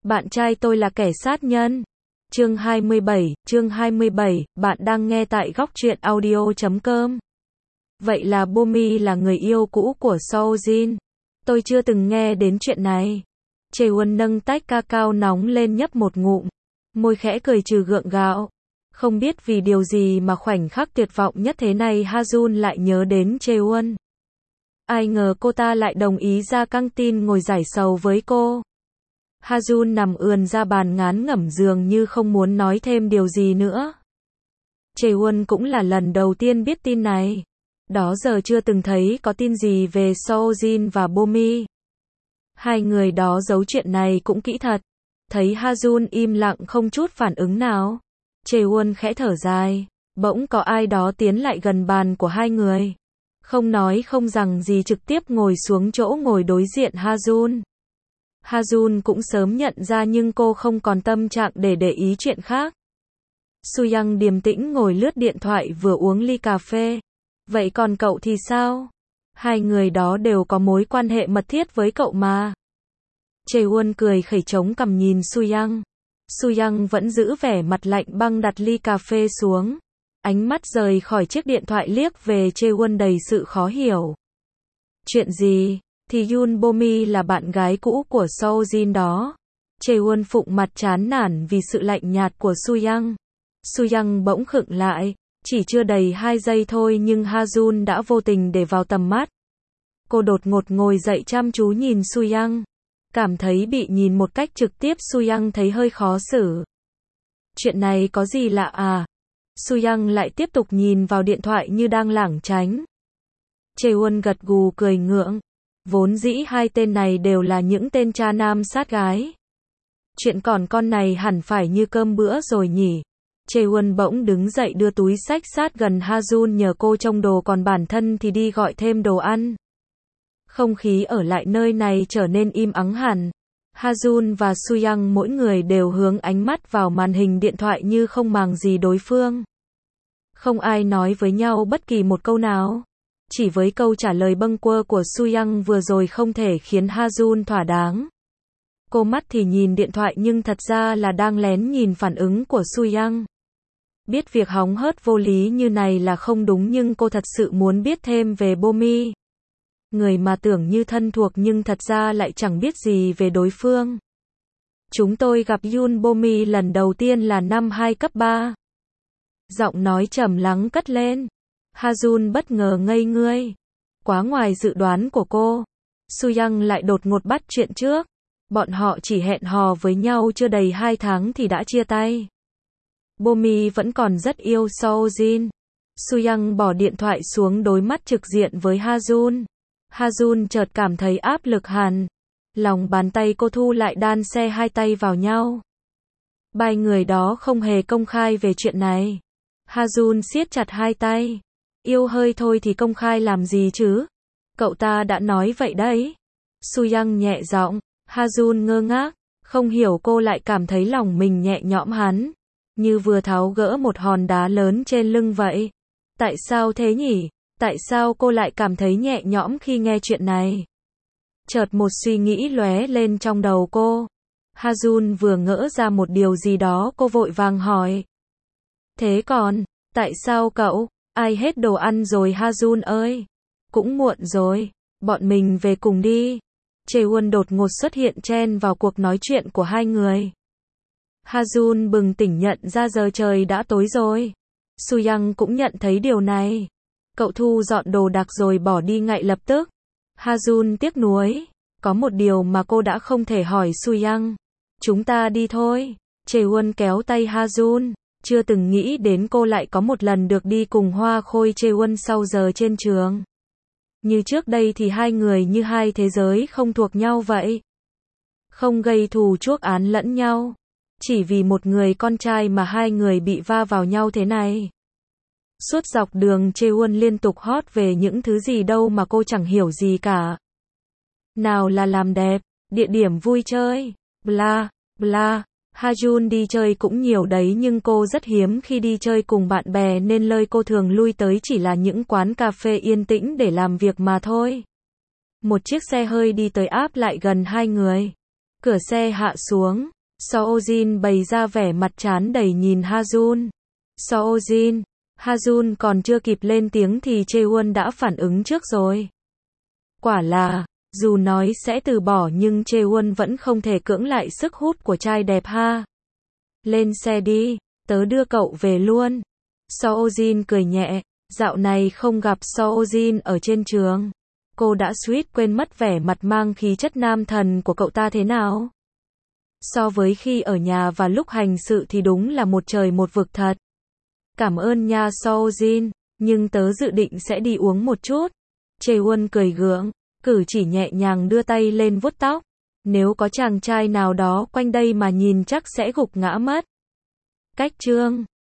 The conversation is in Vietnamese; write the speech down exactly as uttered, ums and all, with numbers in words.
Bạn trai tôi là kẻ sát nhân. Chương hai mươi bảy, chương hai mươi bảy, bạn đang nghe tại góc truyện audio chấm com. Vậy là Bomi là người yêu cũ của Sojin. Tôi chưa từng nghe đến chuyện này. Chaewon nâng tách cacao nóng lên nhấp một ngụm. Môi khẽ cười trừ gượng gạo. Không biết vì điều gì mà khoảnh khắc tuyệt vọng nhất thế này Ha-jun lại nhớ đến Chaewon. Ai ngờ cô ta lại đồng ý ra căng tin ngồi giải sầu với cô. Ha-jun nằm ườn ra bàn ngán ngẩm dường như không muốn nói thêm điều gì nữa. Chaewon cũng là lần đầu tiên biết tin này. Đó giờ chưa từng thấy có tin gì về Sojin và Bomi. Hai người đó giấu chuyện này cũng kỹ thật. Thấy Ha-jun im lặng không chút phản ứng nào. Chaewon khẽ thở dài. Bỗng có ai đó tiến lại gần bàn của hai người. Không nói không rằng gì trực tiếp ngồi xuống chỗ ngồi đối diện Ha-jun. Ha-jun cũng sớm nhận ra nhưng cô không còn tâm trạng để để ý chuyện khác. Soo-young điềm tĩnh ngồi lướt điện thoại vừa uống ly cà phê. Vậy còn cậu thì sao? Hai người đó đều có mối quan hệ mật thiết với cậu mà. Chaewon cười khẩy trống cằm nhìn Soo-young. Soo-young vẫn giữ vẻ mặt lạnh băng đặt ly cà phê xuống. Ánh mắt rời khỏi chiếc điện thoại liếc về Chaewon đầy sự khó hiểu. Chuyện gì? Thì Yoon Bomi là bạn gái cũ của Sojin đó. Chaewon phụng mặt chán nản vì sự lạnh nhạt của Soo-young. Soo-young bỗng khựng lại. Chỉ chưa đầy hai giây thôi nhưng Ha-jun đã vô tình để vào tầm mắt. Cô đột ngột ngồi dậy chăm chú nhìn Soo-young. Cảm thấy bị nhìn một cách trực tiếp Soo-young thấy hơi khó xử. Chuyện này có gì lạ à? Soo-young lại tiếp tục nhìn vào điện thoại như đang lảng tránh. Chaewon gật gù cười ngượng. Vốn dĩ hai tên này đều là những tên cha nam sát gái. Chuyện còn con này hẳn phải như cơm bữa rồi nhỉ. Chaewon bỗng đứng dậy đưa túi xách sát gần Ha-jun nhờ cô trông đồ còn bản thân thì đi gọi thêm đồ ăn. Không khí ở lại nơi này trở nên im ắng hẳn. Ha-jun và Soo-young mỗi người đều hướng ánh mắt vào màn hình điện thoại như không màng gì đối phương. Không ai nói với nhau bất kỳ một câu nào. Chỉ với câu trả lời bâng quơ của Soo-young vừa rồi không thể khiến Ha-jun thỏa đáng. Cô mắt thì nhìn điện thoại nhưng thật ra là đang lén nhìn phản ứng của Soo-young. Biết việc hóng hớt vô lý như này là không đúng nhưng cô thật sự muốn biết thêm về Bomi. Người mà tưởng như thân thuộc nhưng thật ra lại chẳng biết gì về đối phương. Chúng tôi gặp Yoon Bomi lần đầu tiên là năm hai cấp ba. Giọng nói trầm lắng cất lên. Ha-jun bất ngờ ngây ngươi. Quá ngoài dự đoán của cô. Soo-young lại đột ngột bắt chuyện trước. Bọn họ chỉ hẹn hò với nhau chưa đầy hai tháng thì đã chia tay. Bomi vẫn còn rất yêu Sojin. Soo-young bỏ điện thoại xuống đối mắt trực diện với Ha-jun. Ha-jun chợt cảm thấy áp lực hẳn. Lòng bàn tay cô thu lại đan xe hai tay vào nhau. Ba người đó không hề công khai về chuyện này. Ha-jun siết chặt hai tay. Yêu hơi thôi thì công khai làm gì chứ? Cậu ta đã nói vậy đấy. Soo-young nhẹ giọng. Ha-jun ngơ ngác. Không hiểu cô lại cảm thấy lòng mình nhẹ nhõm hắn. Như vừa tháo gỡ một hòn đá lớn trên lưng vậy. Tại sao thế nhỉ? Tại sao cô lại cảm thấy nhẹ nhõm khi nghe chuyện này? Chợt một suy nghĩ lóe lên trong đầu cô. Ha-jun vừa ngỡ ra một điều gì đó cô vội vàng hỏi. Thế còn, tại sao cậu? Ai hết đồ ăn rồi Ha-jun ơi? Cũng muộn rồi, bọn mình về cùng đi. Chaewon đột ngột xuất hiện chen vào cuộc nói chuyện của hai người. Ha-jun bừng tỉnh nhận ra giờ trời đã tối rồi. Soo-young cũng nhận thấy điều này. Cậu thu dọn đồ đạc rồi bỏ đi ngay lập tức. Ha-jun tiếc nuối. Có một điều mà cô đã không thể hỏi Soo-young. Chúng ta đi thôi. Chaewon kéo tay Ha-jun. Chưa từng nghĩ đến cô lại có một lần được đi cùng Hoa Khôi Chaewon sau giờ trên trường. Như trước đây thì hai người như hai thế giới không thuộc nhau vậy. Không gây thù chuốc án lẫn nhau. Chỉ vì một người con trai mà hai người bị va vào nhau thế này. Suốt dọc đường Chaewon liên tục hót về những thứ gì đâu mà cô chẳng hiểu gì cả. Nào là làm đẹp, địa điểm vui chơi, bla, bla. Ha-jun đi chơi cũng nhiều đấy nhưng cô rất hiếm khi đi chơi cùng bạn bè nên nơi cô thường lui tới chỉ là những quán cà phê yên tĩnh để làm việc mà thôi. Một chiếc xe hơi đi tới áp lại gần hai người. Cửa xe hạ xuống. Seo-jin bày ra vẻ mặt chán đầy nhìn Ha-jun. Seo-jin, Ha-jun còn chưa kịp lên tiếng thì Chaewon đã phản ứng trước rồi. Quả là, dù nói sẽ từ bỏ nhưng Chaewon vẫn không thể cưỡng lại sức hút của trai đẹp Ha. Lên xe đi, tớ đưa cậu về luôn. Seo-jin cười nhẹ, dạo này không gặp Seo-jin ở trên trường. Cô đã suýt quên mất vẻ mặt mang khí chất nam thần của cậu ta thế nào. So với khi ở nhà và lúc hành sự thì đúng là một trời một vực thật. Cảm ơn nha Seo-jin, nhưng tớ dự định sẽ đi uống một chút. Chaewon cười gượng, cử chỉ nhẹ nhàng đưa tay lên vuốt tóc. Nếu có chàng trai nào đó quanh đây mà nhìn chắc sẽ gục ngã mất. Cách chương